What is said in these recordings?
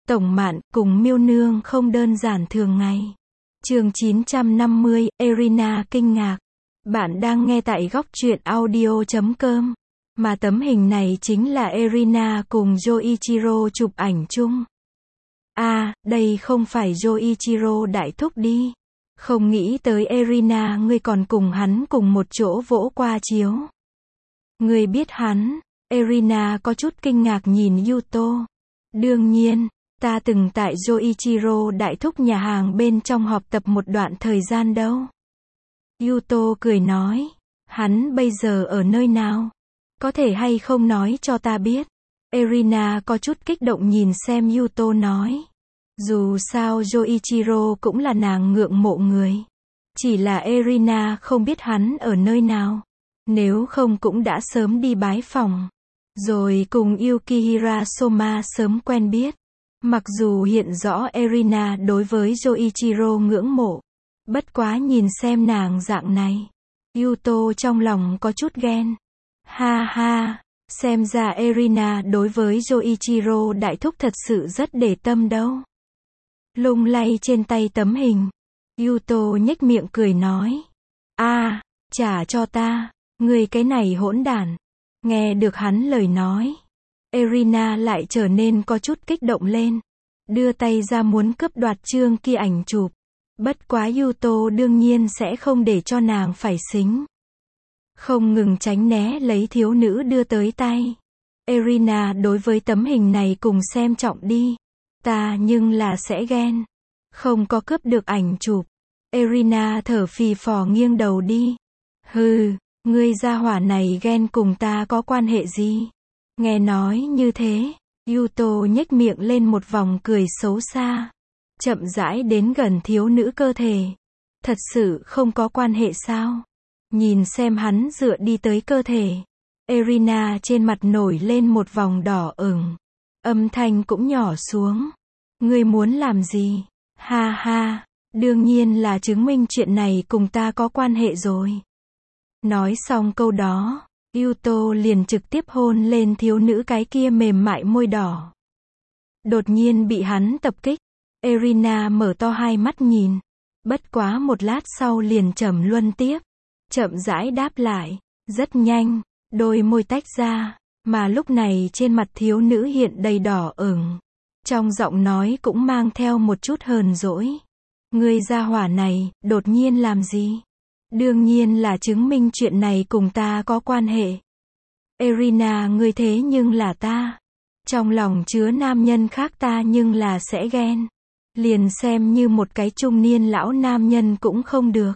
Tổng Mạn cùng Miêu Nương không đơn giản thường ngày. Chương 950, Erina kinh ngạc. Bạn đang nghe tại góc truyện audio.com. Mà tấm hình này chính là Erina cùng Yoichiro chụp ảnh chung. Đây không phải Yoichiro đại thúc đi. Không nghĩ tới Erina ngươi còn cùng hắn cùng một chỗ vỗ qua chiếu. Ngươi biết hắn? Erina có chút kinh ngạc nhìn Yuto. Đương nhiên, ta từng tại Yoichiro đại thúc nhà hàng bên trong học tập một đoạn thời gian đâu. Yuto cười nói, hắn bây giờ ở nơi nào? Có thể hay không nói cho ta biết? Erina có chút kích động nhìn xem Yuto nói. Dù sao Yoichiro cũng là nàng ngưỡng mộ người. Chỉ là Erina không biết hắn ở nơi nào. Nếu không cũng đã sớm đi bái phỏng. Rồi cùng Yukihira Soma sớm quen biết. Mặc dù hiện rõ Erina đối với Yoichiro ngưỡng mộ. Bất quá nhìn xem nàng dạng này. Yuto trong lòng có chút ghen. Ha ha, xem ra Erina đối với Yoichiro đại thúc thật sự rất để tâm đâu. Lung lay trên tay tấm hình. Yuto nhếch miệng cười nói. Trả cho ta, ngươi cái này hỗn đản. Nghe được hắn lời nói. Erina lại trở nên có chút kích động lên. Đưa tay ra muốn cướp đoạt chương kia ảnh chụp. Bất quá Yuto đương nhiên sẽ không để cho nàng phải xính. Không ngừng tránh né lấy thiếu nữ đưa tới tay. Erina đối với tấm hình này cùng xem trọng đi. Ta nhưng là sẽ ghen. Không có cướp được ảnh chụp. Erina thở phì phò nghiêng đầu đi. Hừ, ngươi gia hỏa này ghen cùng ta có quan hệ gì? Nghe nói như thế, Yuto nhếch miệng lên một vòng cười xấu xa. Chậm rãi đến gần thiếu nữ cơ thể. Thật sự không có quan hệ sao? Nhìn xem hắn dựa đi tới cơ thể. Erina trên mặt nổi lên một vòng đỏ ửng. Âm thanh cũng nhỏ xuống. Ngươi muốn làm gì? Ha ha, đương nhiên là chứng minh chuyện này cùng ta có quan hệ rồi. Nói xong câu đó, Yuto liền trực tiếp hôn lên thiếu nữ cái kia mềm mại môi đỏ. Đột nhiên bị hắn tập kích. Erina mở to hai mắt nhìn. Bất quá một lát sau liền trầm luân tiếp. Chậm rãi đáp lại. Rất nhanh, đôi môi tách ra. Mà lúc này trên mặt thiếu nữ hiện đầy đỏ ửng. Trong giọng nói cũng mang theo một chút hờn dỗi. Ngươi gia hỏa này, đột nhiên làm gì? Đương nhiên là chứng minh chuyện này cùng ta có quan hệ. Erina ngươi thế nhưng là ta. Trong lòng chứa nam nhân khác ta nhưng là sẽ ghen. Liền xem như một cái trung niên lão nam nhân cũng không được.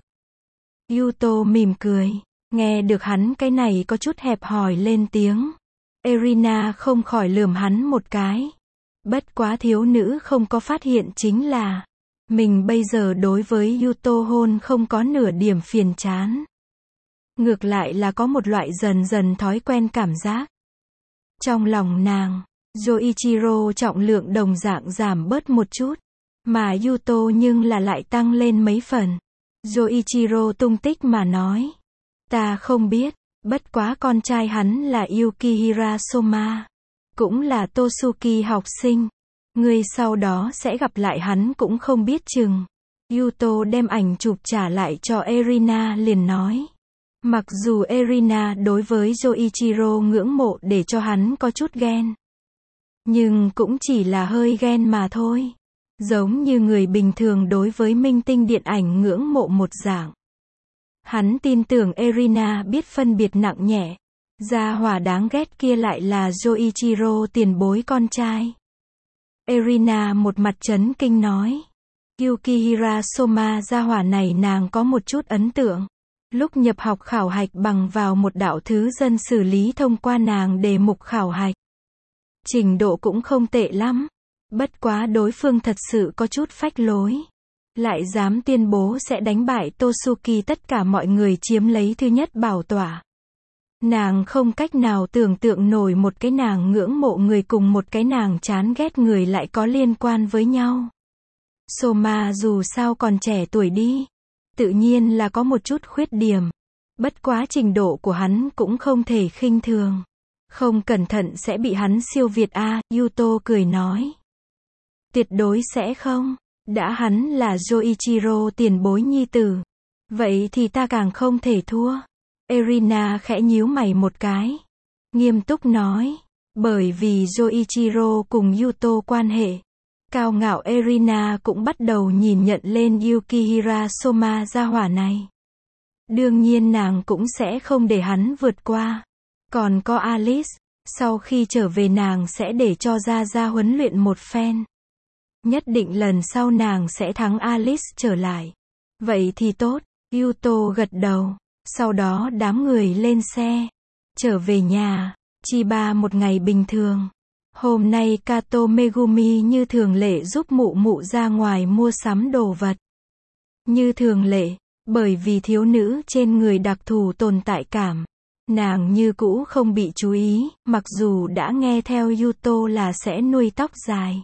Yuto mỉm cười. Nghe được hắn cái này có chút hẹp hòi lên tiếng. Erina không khỏi lườm hắn một cái. Bất quá thiếu nữ không có phát hiện chính là mình bây giờ đối với Yuto hôn không có nửa điểm phiền chán. Ngược lại là có một loại dần dần thói quen cảm giác. Trong lòng nàng, Yoichiro trọng lượng đồng dạng giảm bớt một chút. Mà Yuto nhưng là lại tăng lên mấy phần. Yoichiro tung tích mà nói. Ta không biết, bất quá con trai hắn là Yukihira Soma. Cũng là Tosuki học sinh. Ngươi sau đó sẽ gặp lại hắn cũng không biết chừng. Yuto đem ảnh chụp trả lại cho Erina liền nói. Mặc dù Erina đối với Yoichiro ngưỡng mộ để cho hắn có chút ghen. Nhưng cũng chỉ là hơi ghen mà thôi. Giống như người bình thường đối với minh tinh điện ảnh ngưỡng mộ một dạng. Hắn tin tưởng Erina biết phân biệt nặng nhẹ. Gia hỏa đáng ghét kia lại là Yoichiro tiền bối con trai. Erina một mặt chấn kinh nói. Yukihira Soma gia hỏa này nàng có một chút ấn tượng. Lúc nhập học khảo hạch bằng vào một đạo thứ dân xử lý thông qua nàng đề mục khảo hạch. Trình độ cũng không tệ lắm. Bất quá đối phương thật sự có chút phách lối. Lại dám tuyên bố sẽ đánh bại Tosuki tất cả mọi người chiếm lấy thứ nhất bảo tọa. Nàng không cách nào tưởng tượng nổi một cái nàng ngưỡng mộ người cùng một cái nàng chán ghét người lại có liên quan với nhau. Soma dù sao còn trẻ tuổi đi. Tự nhiên là có một chút khuyết điểm. Bất quá trình độ của hắn cũng không thể khinh thường. Không cẩn thận sẽ bị hắn siêu việt Yuto cười nói. Tuyệt đối sẽ không. Đã hắn là Yoichiro tiền bối nhi tử. Vậy thì ta càng không thể thua. Erina khẽ nhíu mày một cái. Nghiêm túc nói. Bởi vì Yoichiro cùng Yuto quan hệ. Cao ngạo Erina cũng bắt đầu nhìn nhận lên Yukihira Soma gia hỏa này. Đương nhiên nàng cũng sẽ không để hắn vượt qua. Còn có Alice, sau khi trở về nàng sẽ để cho Gia Gia huấn luyện một phen. Nhất định lần sau nàng sẽ thắng Alice trở lại. Vậy thì tốt, Yuto gật đầu. Sau đó đám người lên xe, trở về nhà. Chiba một ngày bình thường. Hôm nay Kato Megumi như thường lệ giúp mụ mụ ra ngoài mua sắm đồ vật. Như thường lệ, bởi vì thiếu nữ trên người đặc thù tồn tại cảm. Nàng như cũ không bị chú ý, mặc dù đã nghe theo Yuto là sẽ nuôi tóc dài.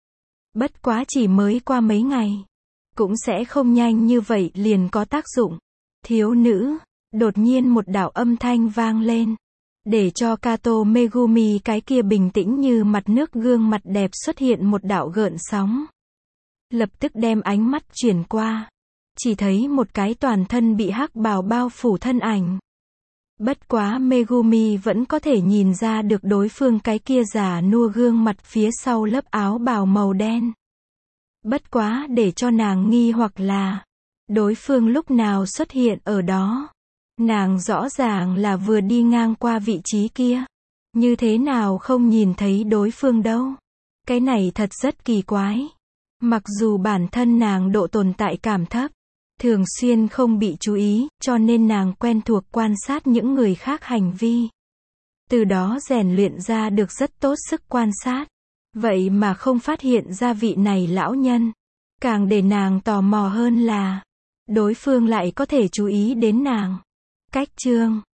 Bất quá chỉ mới qua mấy ngày. Cũng sẽ không nhanh như vậy liền có tác dụng. Thiếu nữ, đột nhiên một đạo âm thanh vang lên. Để cho Kato Megumi cái kia bình tĩnh như mặt nước gương mặt đẹp xuất hiện một đạo gợn sóng. Lập tức đem ánh mắt chuyển qua. Chỉ thấy một cái toàn thân bị hắc bào bao phủ thân ảnh. Bất quá Megumi vẫn có thể nhìn ra được đối phương cái kia già nua gương mặt phía sau lớp áo bào màu đen. Bất quá để cho nàng nghi hoặc là, đối phương lúc nào xuất hiện ở đó. Nàng rõ ràng là vừa đi ngang qua vị trí kia. Như thế nào không nhìn thấy đối phương đâu. Cái này thật rất kỳ quái. Mặc dù bản thân nàng độ tồn tại cảm thấp, thường xuyên không bị chú ý, cho nên nàng quen thuộc quan sát những người khác hành vi. Từ đó rèn luyện ra được rất tốt sức quan sát. Vậy mà không phát hiện ra vị này lão nhân. Càng để nàng tò mò hơn là, đối phương lại có thể chú ý đến nàng. Cách chương